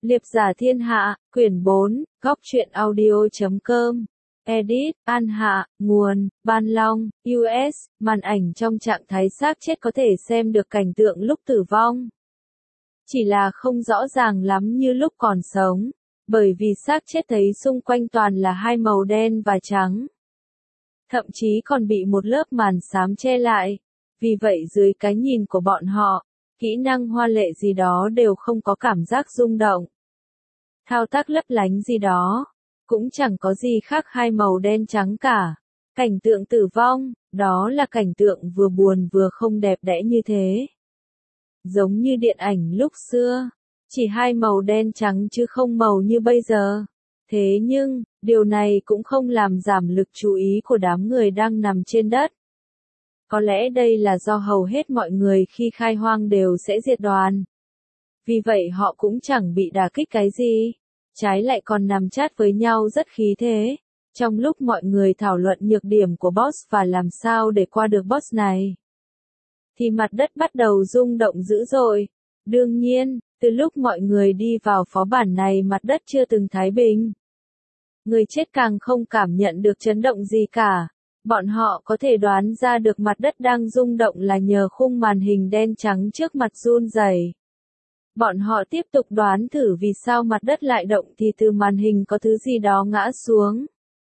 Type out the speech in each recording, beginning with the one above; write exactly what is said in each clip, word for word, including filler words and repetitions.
Liệp giả thiên hạ, quyển bốn, góc truyện audio chấm com. Edit, An Hạ, nguồn, Ban Long, u ét, màn ảnh trong trạng thái xác chết có thể xem được cảnh tượng lúc tử vong. Chỉ là không rõ ràng lắm như lúc còn sống, bởi vì xác chết thấy xung quanh toàn là hai màu đen và trắng. Thậm chí còn bị một lớp màn xám che lại, vì vậy dưới cái nhìn của bọn họ, kỹ năng hoa lệ gì đó đều không có cảm giác rung động. Thao tác lấp lánh gì đó, cũng chẳng có gì khác hai màu đen trắng cả. Cảnh tượng tử vong, đó là cảnh tượng vừa buồn vừa không đẹp đẽ như thế. Giống như điện ảnh lúc xưa, chỉ hai màu đen trắng chứ không màu như bây giờ. Thế nhưng, điều này cũng không làm giảm lực chú ý của đám người đang nằm trên đất. Có lẽ đây là do hầu hết mọi người khi khai hoang đều sẽ diệt đoàn. Vì vậy họ cũng chẳng bị đả kích cái gì, trái lại còn nằm chat với nhau rất khí thế. Trong lúc mọi người thảo luận nhược điểm của boss và làm sao để qua được boss này, thì mặt đất bắt đầu rung động dữ dội. Đương nhiên, từ lúc mọi người đi vào phó bản này mặt đất chưa từng thái bình. Người chết càng không cảm nhận được chấn động gì cả. Bọn họ có thể đoán ra được mặt đất đang rung động là nhờ khung màn hình đen trắng trước mặt run rẩy. Bọn họ tiếp tục đoán thử vì sao mặt đất lại động thì từ màn hình có thứ gì đó ngã xuống.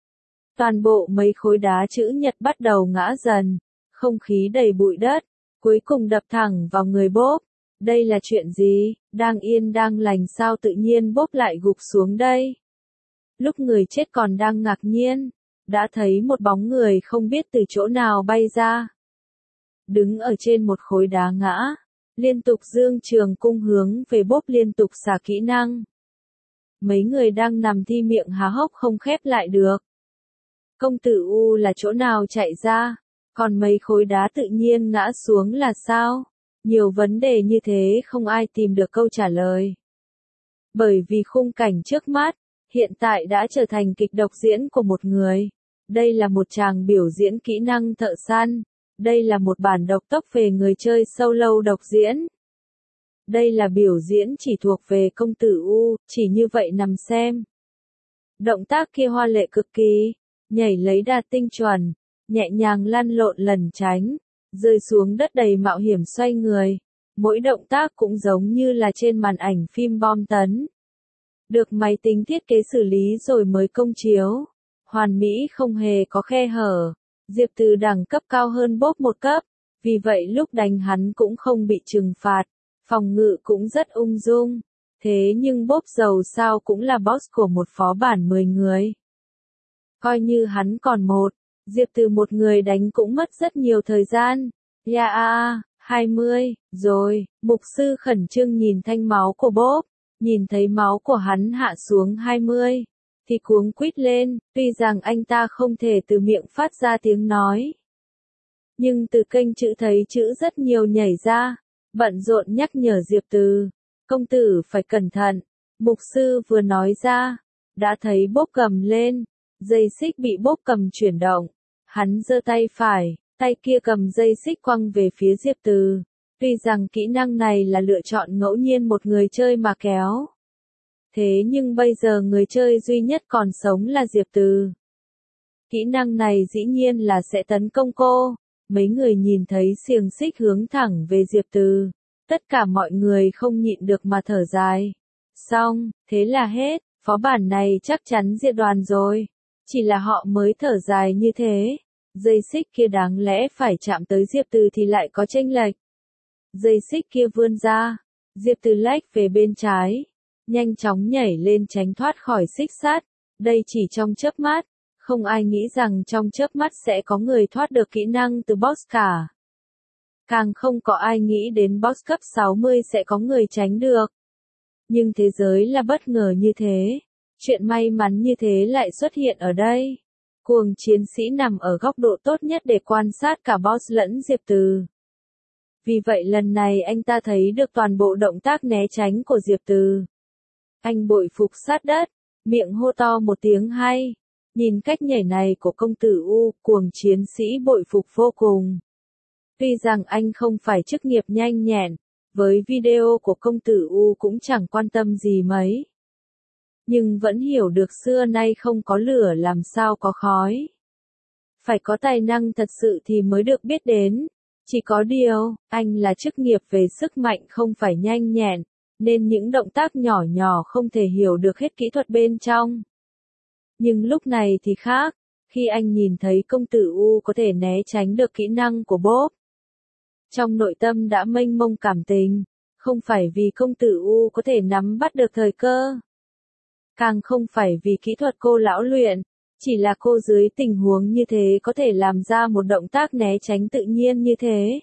Toàn bộ mấy khối đá chữ nhật bắt đầu ngã dần, không khí đầy bụi đất, cuối cùng đập thẳng vào người Bob. Đây là chuyện gì? Đang yên đang lành sao tự nhiên Bob lại gục xuống đây? Lúc người chết còn đang ngạc nhiên, đã thấy một bóng người không biết từ chỗ nào bay ra. Đứng ở trên một khối đá ngã, liên tục dương trường cung hướng về Bob liên tục xả kỹ năng. Mấy người đang nằm thi miệng há hốc không khép lại được. Công tử U là chỗ nào chạy ra, còn mấy khối đá tự nhiên ngã xuống là sao? Nhiều vấn đề như thế không ai tìm được câu trả lời. Bởi vì khung cảnh trước mắt, hiện tại đã trở thành kịch độc diễn của một người. Đây là một chàng biểu diễn kỹ năng thợ săn. Đây là một bản độc tốc về người chơi solo độc diễn. Đây là biểu diễn chỉ thuộc về công tử U, chỉ như vậy nằm xem. Động tác kia hoa lệ cực kỳ, nhảy lấy đà tinh chuẩn, nhẹ nhàng lăn lộn lẩn tránh, rơi xuống đất đầy mạo hiểm xoay người. Mỗi động tác cũng giống như là trên màn ảnh phim bom tấn. Được máy tính thiết kế xử lý rồi mới công chiếu. Hoàn mỹ không hề có khe hở. Diệp Từ đẳng cấp cao hơn Bob một cấp, vì vậy lúc đánh hắn cũng không bị trừng phạt, phòng ngự cũng rất ung dung. Thế nhưng Bob dầu sao cũng là boss của một phó bản mười người. Coi như hắn còn một, Diệp Từ một người đánh cũng mất rất nhiều thời gian. Ya a, hai mươi, rồi, mục sư khẩn trương nhìn thanh máu của Bob, nhìn thấy máu của hắn hạ xuống hai mươi. Thì cuống quýt lên, tuy rằng anh ta không thể từ miệng phát ra tiếng nói. Nhưng từ kênh chữ thấy chữ rất nhiều nhảy ra, bận rộn nhắc nhở Diệp Từ. Công tử phải cẩn thận, mục sư vừa nói ra, đã thấy Bob cầm lên, dây xích bị Bob cầm chuyển động. Hắn giơ tay phải, tay kia cầm dây xích quăng về phía Diệp Từ. Tuy rằng kỹ năng này là lựa chọn ngẫu nhiên một người chơi mà kéo. Thế nhưng bây giờ người chơi duy nhất còn sống là Diệp Từ. Kỹ năng này dĩ nhiên là sẽ tấn công cô. Mấy người nhìn thấy xiềng xích hướng thẳng về Diệp Từ. Tất cả mọi người không nhịn được mà thở dài. Xong, thế là hết, phó bản này chắc chắn diệt đoàn rồi. Chỉ là họ mới thở dài như thế. Dây xích kia đáng lẽ phải chạm tới Diệp Từ thì lại có chênh lệch. Dây xích kia vươn ra. Diệp Từ lách về bên trái. Nhanh chóng nhảy lên tránh thoát khỏi xích sắt. Đây chỉ trong chớp mắt, không ai nghĩ rằng trong chớp mắt sẽ có người thoát được kỹ năng từ boss cả. Càng không có ai nghĩ đến boss cấp sáu mươi sẽ có người tránh được. Nhưng thế giới là bất ngờ như thế. Chuyện may mắn như thế lại xuất hiện ở đây. Cuồng chiến sĩ nằm ở góc độ tốt nhất để quan sát cả boss lẫn Diệp Từ. Vì vậy lần này anh ta thấy được toàn bộ động tác né tránh của Diệp Từ. Anh bội phục sát đất, miệng hô to một tiếng hay. Nhìn cách nhảy này của công tử U, cuồng chiến sĩ bội phục vô cùng. Tuy rằng anh không phải chức nghiệp nhanh nhẹn, với video của công tử U cũng chẳng quan tâm gì mấy. Nhưng vẫn hiểu được xưa nay không có lửa làm sao có khói. Phải có tài năng thật sự thì mới được biết đến. Chỉ có điều, anh là chức nghiệp về sức mạnh không phải nhanh nhẹn, nên những động tác nhỏ nhỏ không thể hiểu được hết kỹ thuật bên trong. Nhưng lúc này thì khác, khi anh nhìn thấy công tử U có thể né tránh được kỹ năng của Bob. Trong nội tâm đã mênh mông cảm tình, không phải vì công tử U có thể nắm bắt được thời cơ. Càng không phải vì kỹ thuật cô lão luyện, chỉ là cô dưới tình huống như thế có thể làm ra một động tác né tránh tự nhiên như thế.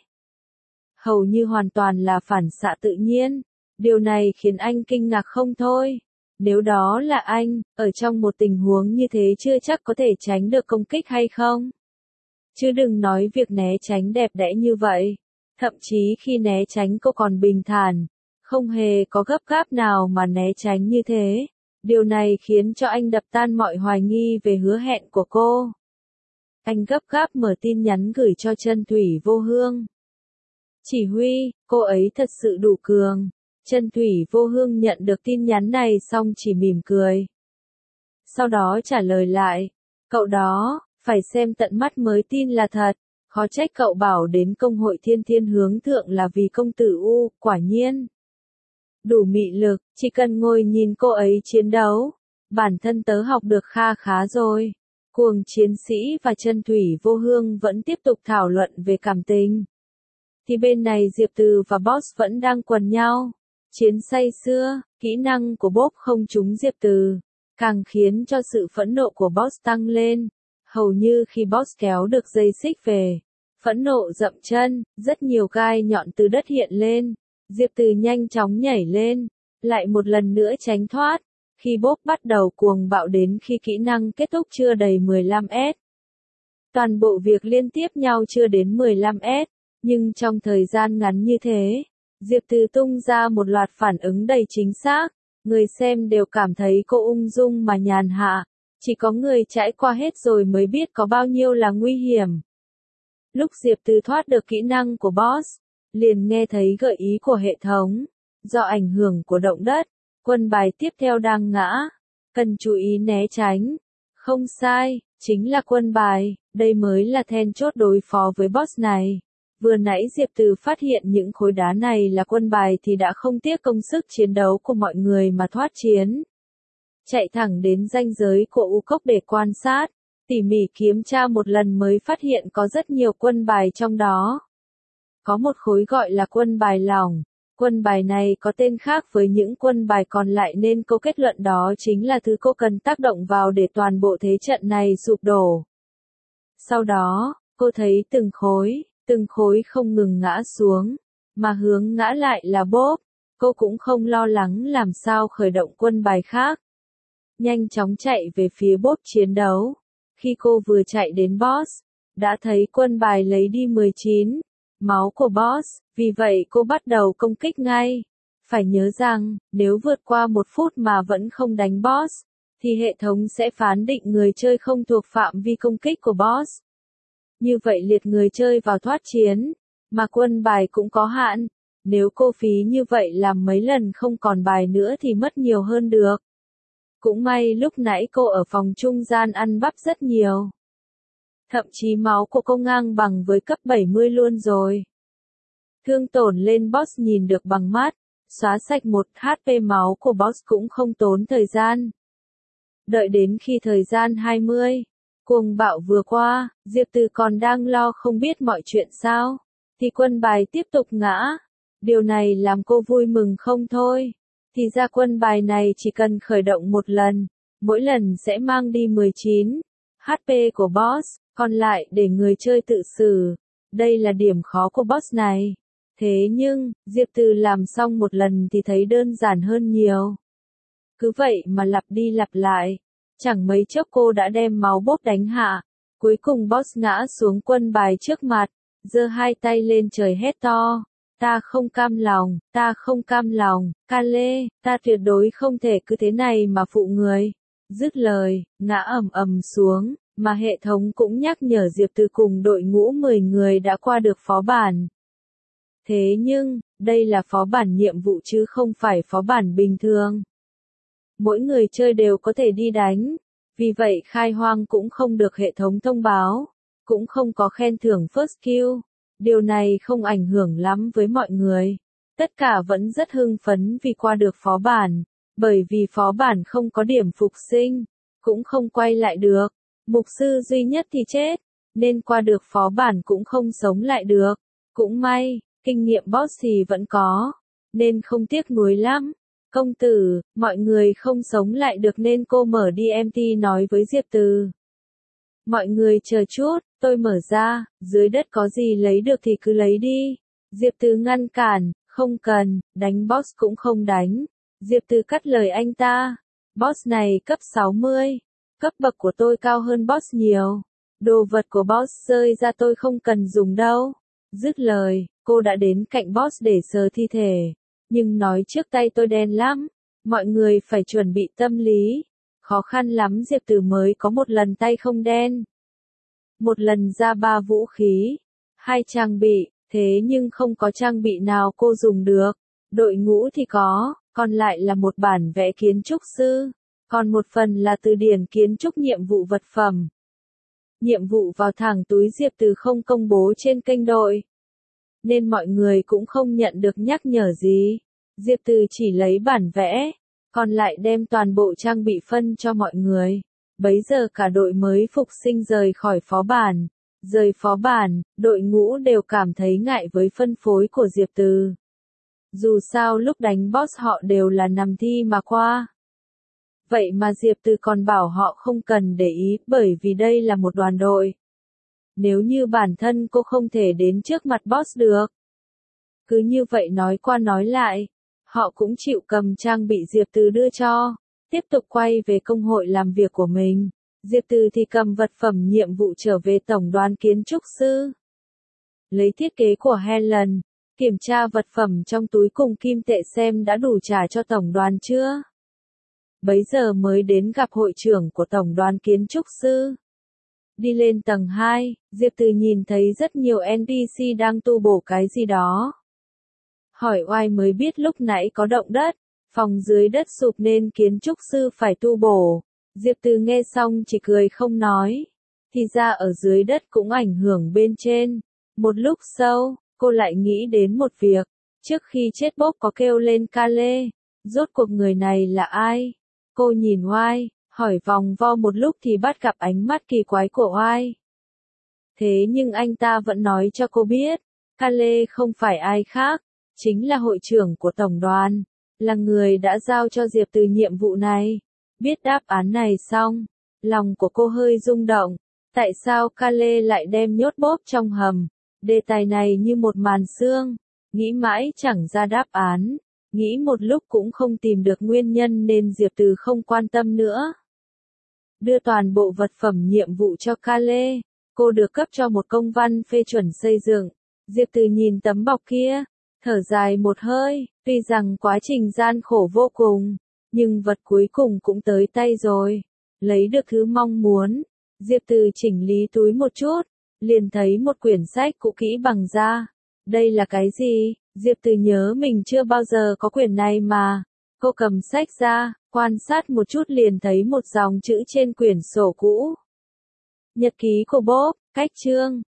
Hầu như hoàn toàn là phản xạ tự nhiên, điều này khiến anh kinh ngạc không thôi. Nếu đó là anh, ở trong một tình huống như thế chưa chắc có thể tránh được công kích hay không. Chứ đừng nói việc né tránh đẹp đẽ như vậy. Thậm chí khi né tránh cô còn bình thản, không hề có gấp gáp nào mà né tránh như thế. Điều này khiến cho anh đập tan mọi hoài nghi về hứa hẹn của cô. Anh gấp gáp mở tin nhắn gửi cho Chân Thủy Vô Hương. Chỉ huy, cô ấy thật sự đủ cường. Chân Thủy Vô Hương nhận được tin nhắn này xong chỉ mỉm cười. Sau đó trả lời lại, cậu đó, phải xem tận mắt mới tin là thật. Khó trách cậu bảo đến công hội Thiên Thiên Hướng Thượng là vì công tử U, quả nhiên. Đủ mị lực, chỉ cần ngồi nhìn cô ấy chiến đấu, bản thân tớ học được kha khá rồi. Cuồng chiến sĩ và Chân Thủy Vô Hương vẫn tiếp tục thảo luận về cảm tình. Thì bên này Diệp Từ và Boss vẫn đang quần nhau. Chiến say xưa, kỹ năng của Bob không trúng Diệp Từ, càng khiến cho sự phẫn nộ của Boss tăng lên. Hầu như khi Boss kéo được dây xích về, phẫn nộ dậm chân, rất nhiều gai nhọn từ đất hiện lên. Diệp Từ nhanh chóng nhảy lên, lại một lần nữa tránh thoát, khi Bob bắt đầu cuồng bạo đến khi kỹ năng kết thúc chưa đầy mười lăm S. Toàn bộ việc liên tiếp nhau chưa đến mười lăm S, nhưng trong thời gian ngắn như thế, Diệp Từ tung ra một loạt phản ứng đầy chính xác, người xem đều cảm thấy cô ung dung mà nhàn hạ, chỉ có người trải qua hết rồi mới biết có bao nhiêu là nguy hiểm. Lúc Diệp Từ thoát được kỹ năng của Boss, liền nghe thấy gợi ý của hệ thống, do ảnh hưởng của động đất, quân bài tiếp theo đang ngã, cần chú ý né tránh. Không sai, chính là quân bài, đây mới là then chốt đối phó với boss này. Vừa nãy Diệp Từ phát hiện những khối đá này là quân bài thì đã không tiếc công sức chiến đấu của mọi người mà thoát chiến. Chạy thẳng đến ranh giới của U Cốc để quan sát, tỉ mỉ kiểm tra một lần mới phát hiện có rất nhiều quân bài trong đó. Có một khối gọi là quân bài lỏng, quân bài này có tên khác với những quân bài còn lại nên cô kết luận đó chính là thứ cô cần tác động vào để toàn bộ thế trận này sụp đổ. Sau đó, cô thấy từng khối, từng khối không ngừng ngã xuống, mà hướng ngã lại là Bob, cô cũng không lo lắng làm sao khởi động quân bài khác. Nhanh chóng chạy về phía Bob chiến đấu, khi cô vừa chạy đến boss, đã thấy quân bài lấy đi mười chín. Máu của boss, vì vậy cô bắt đầu công kích ngay. Phải nhớ rằng, nếu vượt qua một phút mà vẫn không đánh boss, thì hệ thống sẽ phán định người chơi không thuộc phạm vi công kích của boss. Như vậy liệt người chơi vào thoát chiến, mà quân bài cũng có hạn. Nếu cô phí như vậy làm mấy lần không còn bài nữa thì mất nhiều hơn được. Cũng may lúc nãy cô ở phòng trung gian ăn bắp rất nhiều. Thậm chí máu của cô ngang bằng với cấp bảy mươi luôn rồi. Thương tổn lên boss nhìn được bằng mắt, xóa sạch một hát pê máu của boss cũng không tốn thời gian. Đợi đến khi thời gian hai mươi, cuồng bạo vừa qua, Diệp Từ còn đang lo không biết mọi chuyện sao, thì quân bài tiếp tục ngã. Điều này làm cô vui mừng không thôi. Thì ra quân bài này chỉ cần khởi động một lần, mỗi lần sẽ mang đi mười chín hát pê của boss, còn lại để người chơi tự xử. Đây là điểm khó của boss này. Thế nhưng, Diệp Từ làm xong một lần thì thấy đơn giản hơn nhiều. Cứ vậy mà lặp đi lặp lại. Chẳng mấy chốc cô đã đem máu Bob đánh hạ. Cuối cùng boss ngã xuống quân bài trước mặt, giơ hai tay lên trời hét to. Ta không cam lòng, ta không cam lòng, ca lê, ta tuyệt đối không thể cứ thế này mà phụ người. Dứt lời, ngã ầm ầm xuống, mà hệ thống cũng nhắc nhở Diệp Từ cùng đội ngũ mười người đã qua được phó bản. Thế nhưng, đây là phó bản nhiệm vụ chứ không phải phó bản bình thường. Mỗi người chơi đều có thể đi đánh, vì vậy khai hoang cũng không được hệ thống thông báo, cũng không có khen thưởng first kill. Điều này không ảnh hưởng lắm với mọi người. Tất cả vẫn rất hưng phấn vì qua được phó bản, bởi vì phó bản không có điểm phục sinh, cũng không quay lại được. Mục sư duy nhất thì chết, nên qua được phó bản cũng không sống lại được. Cũng may, kinh nghiệm boss thì vẫn có, nên không tiếc nuối lắm. Công tử, mọi người không sống lại được nên cô mở đê em tê nói với Diệp Từ. Mọi người chờ chút, tôi mở ra, dưới đất có gì lấy được thì cứ lấy đi. Diệp Từ ngăn cản, không cần, đánh boss cũng không đánh. Diệp Từ cắt lời anh ta. Boss này cấp sáu mươi, cấp bậc của tôi cao hơn boss nhiều. Đồ vật của boss rơi ra tôi không cần dùng đâu. Dứt lời, cô đã đến cạnh boss để sờ thi thể. Nhưng nói trước tay tôi đen lắm, mọi người phải chuẩn bị tâm lý. Khó khăn lắm Diệp Từ mới có một lần tay không đen. Một lần ra ba vũ khí, hai trang bị, thế nhưng không có trang bị nào cô dùng được. Đội ngũ thì có, còn lại là một bản vẽ kiến trúc sư, còn một phần là từ điển kiến trúc nhiệm vụ vật phẩm. Nhiệm vụ vào thẳng túi Diệp Từ không công bố trên kênh đội, nên mọi người cũng không nhận được nhắc nhở gì. Diệp Từ chỉ lấy bản vẽ, còn lại đem toàn bộ trang bị phân cho mọi người. Bấy giờ cả đội mới phục sinh rời khỏi phó bản. Rời phó bản, đội ngũ đều cảm thấy ngại với phân phối của Diệp Từ. Dù sao lúc đánh boss họ đều là nằm thi mà qua. Vậy mà Diệp Từ còn bảo họ không cần để ý bởi vì đây là một đoàn đội. Nếu như bản thân cô không thể đến trước mặt boss được. Cứ như vậy nói qua nói lại, họ cũng chịu cầm trang bị Diệp Từ đưa cho, tiếp tục quay về công hội làm việc của mình. Diệp Từ thì cầm vật phẩm nhiệm vụ trở về tổng đoàn kiến trúc sư. Lấy thiết kế của Helen, kiểm tra vật phẩm trong túi cùng kim tệ xem đã đủ trả cho tổng đoàn chưa. Bấy giờ mới đến gặp hội trưởng của tổng đoàn kiến trúc sư. Đi lên tầng hai, Diệp Từ nhìn thấy rất nhiều en pê xê đang tu bổ cái gì đó. Hỏi oai mới biết lúc nãy có động đất, phòng dưới đất sụp nên kiến trúc sư phải tu bổ. Diệp Từ nghe xong chỉ cười không nói. Thì ra ở dưới đất cũng ảnh hưởng bên trên. Một lúc sau, cô lại nghĩ đến một việc. Trước khi chết Bob có kêu lên Kale. Rốt cuộc người này là ai? Cô nhìn oai, hỏi vòng vo một lúc thì bắt gặp ánh mắt kỳ quái của oai. Thế nhưng anh ta vẫn nói cho cô biết, Kale không phải ai khác, chính là hội trưởng của tổng đoàn, là người đã giao cho Diệp Từ nhiệm vụ này. Biết đáp án này xong, lòng của cô hơi rung động. Tại sao Kale lại đem nhốt Bob trong hầm? Đề tài này như một màn sương, nghĩ mãi chẳng ra đáp án. Nghĩ một lúc cũng không tìm được nguyên nhân nên Diệp Từ không quan tâm nữa. Đưa toàn bộ vật phẩm nhiệm vụ cho Kale, cô được cấp cho một công văn phê chuẩn xây dựng. Diệp Từ nhìn tấm bọc kia, thở dài một hơi, tuy rằng quá trình gian khổ vô cùng, nhưng vật cuối cùng cũng tới tay rồi. Lấy được thứ mong muốn, Diệp Từ chỉnh lý túi một chút, liền thấy một quyển sách cũ kỹ bằng da. Đây là cái gì? Diệp Từ nhớ mình chưa bao giờ có quyển này mà. Cô cầm sách ra, quan sát một chút liền thấy một dòng chữ trên quyển sổ cũ. Nhật ký của Bob, cách chương.